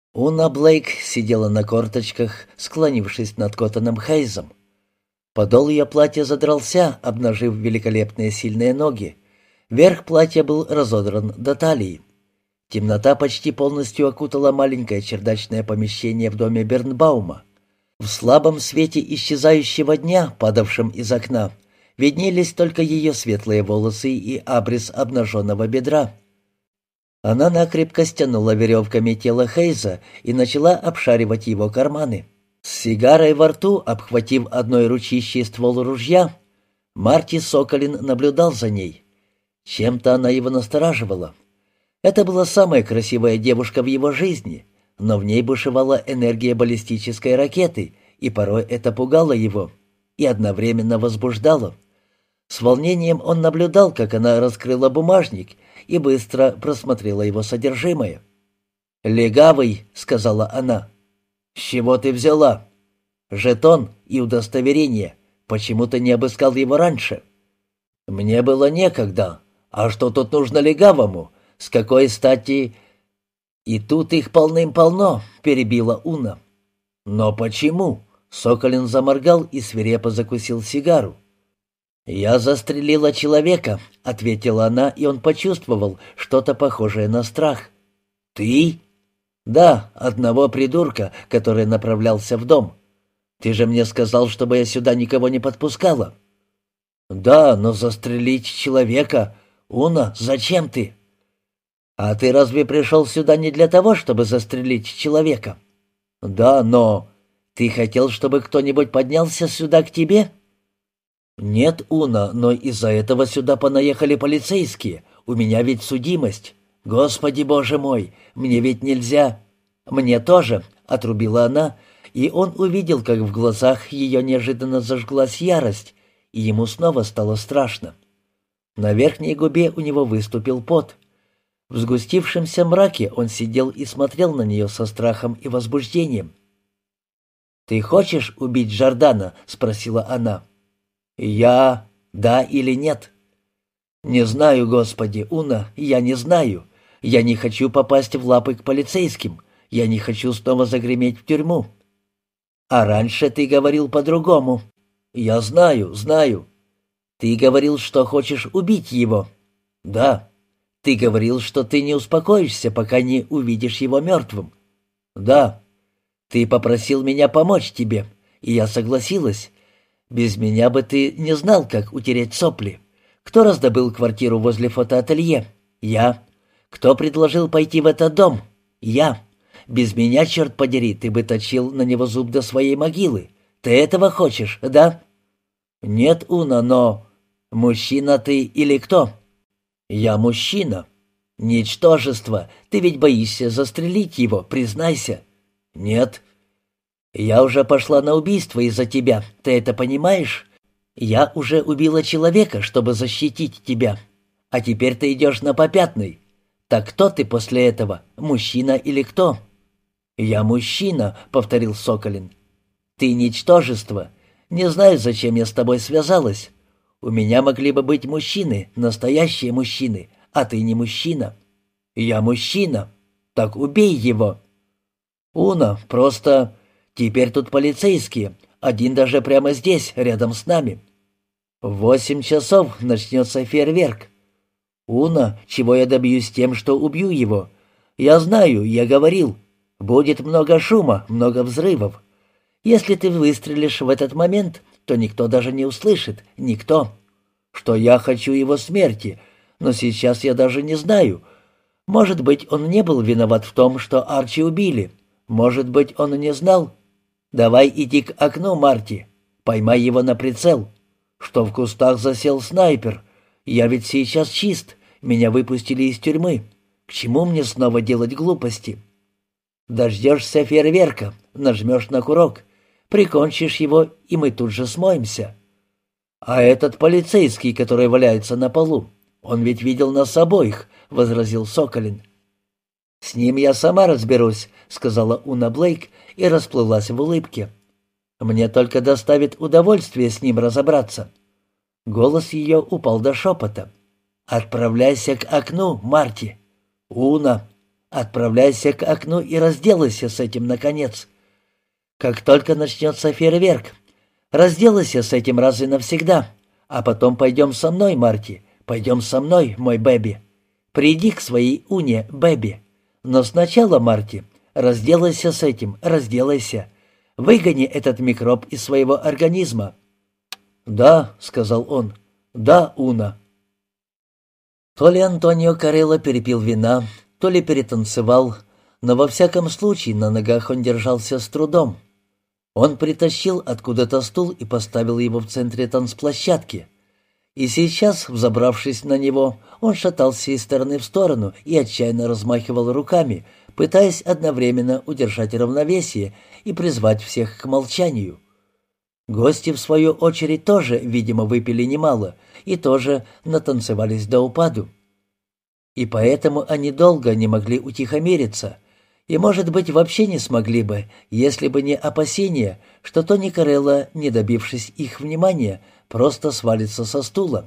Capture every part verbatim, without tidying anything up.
Уна Блейк сидела на корточках, склонившись над Коттоном Хейзом. Подол ее платья задрался, обнажив великолепные сильные ноги. Верх платья был разодран до талии. Темнота почти полностью окутала маленькое чердачное помещение в доме Бернбаума. В слабом свете исчезающего дня, падавшем из окна, виднелись только ее светлые волосы и абрис обнаженного бедра. Она накрепко стянула веревками тело Хейза и начала обшаривать его карманы. С сигарой во рту, обхватив одной ручищей ствол ружья, Марти Соколин наблюдал за ней. Чем-то она его настораживала. Это была самая красивая девушка в его жизни, но в ней бушевала энергия баллистической ракеты, и порой это пугало его и одновременно возбуждало. С волнением он наблюдал, как она раскрыла бумажник и быстро просмотрела его содержимое. «Легавый», — сказала она. «С чего ты взяла?» «Жетон и удостоверение. Почему ты не обыскал его раньше?» «Мне было некогда. А что тут нужно легавому? С какой стати...» «И тут их полным-полно», — перебила Уна. «Но почему?» — Соколин заморгал и свирепо закусил сигару. «Я застрелила человека», — ответила она, и он почувствовал что-то похожее на страх. «Ты?» «Да, одного придурка, который направлялся в дом. Ты же мне сказал, чтобы я сюда никого не подпускала». «Да, но застрелить человека... Уна, зачем ты?» «А ты разве пришел сюда не для того, чтобы застрелить человека?» «Да, но... Ты хотел, чтобы кто-нибудь поднялся сюда к тебе?» «Нет, Уна, но из-за этого сюда понаехали полицейские. У меня ведь судимость. Господи, боже мой, мне ведь нельзя...» «Мне тоже», — отрубила она, и он увидел, как в глазах ее неожиданно зажглась ярость, и ему снова стало страшно. На верхней губе у него выступил пот. В сгустившемся мраке он сидел и смотрел на нее со страхом и возбуждением. «Ты хочешь убить Жордана?» — спросила она. «Я... да или нет?» «Не знаю, Господи, Уна, я не знаю. Я не хочу попасть в лапы к полицейским. Я не хочу снова загреметь в тюрьму». «А раньше ты говорил по-другому». «Я знаю, знаю». «Ты говорил, что хочешь убить его». «Да». «Ты говорил, что ты не успокоишься, пока не увидишь его мертвым». «Да». «Ты попросил меня помочь тебе, и я согласилась. Без меня бы ты не знал, как утереть сопли. Кто раздобыл квартиру возле фотоателье? Я. Кто предложил пойти в этот дом? Я. Без меня, черт подери, ты бы точил на него зуб до своей могилы. Ты этого хочешь, да?» «Нет, Уна, но... Мужчина ты или кто?» «Я мужчина». «Ничтожество. Ты ведь боишься застрелить его, признайся». «Нет». «Я уже пошла на убийство из-за тебя, ты это понимаешь? Я уже убила человека, чтобы защитить тебя. А теперь ты идешь на попятный. Так кто ты после этого, мужчина или кто?» «Я мужчина», — повторил Соколин. «Ты ничтожество. Не знаю, зачем я с тобой связалась. У меня могли бы быть мужчины, настоящие мужчины, а ты не мужчина». «Я мужчина. Так убей его». «Уна, просто... Теперь тут полицейские, один даже прямо здесь, рядом с нами. В восемь часов начнется фейерверк. Уна, чего я добьюсь тем, что убью его? Я знаю, я говорил. Будет много шума, много взрывов. Если ты выстрелишь в этот момент, то никто даже не услышит, никто. Что я хочу его смерти, но сейчас я даже не знаю. Может быть, он не был виноват в том, что Арчи убили. Может быть, он и не знал. Давай иди к окну, Марти. Поймай его на прицел. Что в кустах засел снайпер. Я ведь сейчас чист. Меня выпустили из тюрьмы. К чему мне снова делать глупости? Дождешься фейерверка, нажмешь на курок, прикончишь его, и мы тут же смоемся. А этот полицейский, который валяется на полу, он ведь видел нас обоих, — возразил Соколин. «С ним я сама разберусь», — сказала Уна Блейк и расплылась в улыбке. «Мне только доставит удовольствие с ним разобраться». Голос ее упал до шепота. «Отправляйся к окну, Марти». «Уна». Отправляйся к окну и разделайся с этим, наконец. Как только начнется фейерверк, разделайся с этим раз и навсегда, а потом пойдем со мной, Марти, пойдем со мной, мой Бэби. Приди к своей Уне, Бэби. Но сначала, Марти, разделайся с этим, разделайся. Выгони этот микроб из своего организма». «Да», — сказал он, — «да, Уна». То ли Антонио Карелло перепил вина, то ли перетанцевал, но во всяком случае на ногах он держался с трудом. Он притащил откуда-то стул и поставил его в центре танцплощадки. И сейчас, взобравшись на него, он шатался из стороны в сторону и отчаянно размахивал руками, пытаясь одновременно удержать равновесие и призвать всех к молчанию. Гости, в свою очередь, тоже, видимо, выпили немало и тоже натанцевались до упаду. И поэтому они долго не могли утихомириться, и, может быть, вообще не смогли бы, если бы не опасение, что Тони Карелло, не добившись их внимания, просто свалится со стула.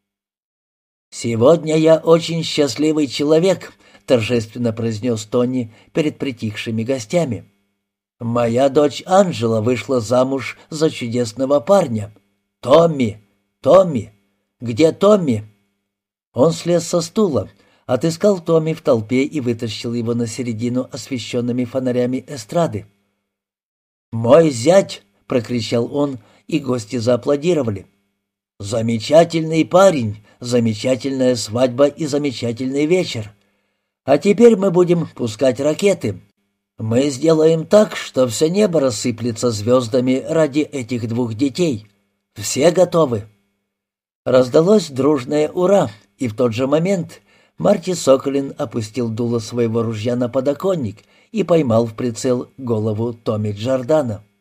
«Сегодня я очень счастливый человек», — торжественно произнес Тони перед притихшими гостями. «Моя дочь Анджела вышла замуж за чудесного парня. Томми! Томми! Где Томми?» Он слез со стула, отыскал Томми в толпе и вытащил его на середину освещенными фонарями эстрады. «Мой зять!» — прокричал он, и гости зааплодировали. «Замечательный парень, замечательная свадьба и замечательный вечер. А теперь мы будем пускать ракеты. Мы сделаем так, что все небо рассыплется звездами ради этих двух детей. Все готовы?» Раздалось дружное «Ура!», и в тот же момент Марти Соколин опустил дуло своего ружья на подоконник и поймал в прицел голову Томми Джордана.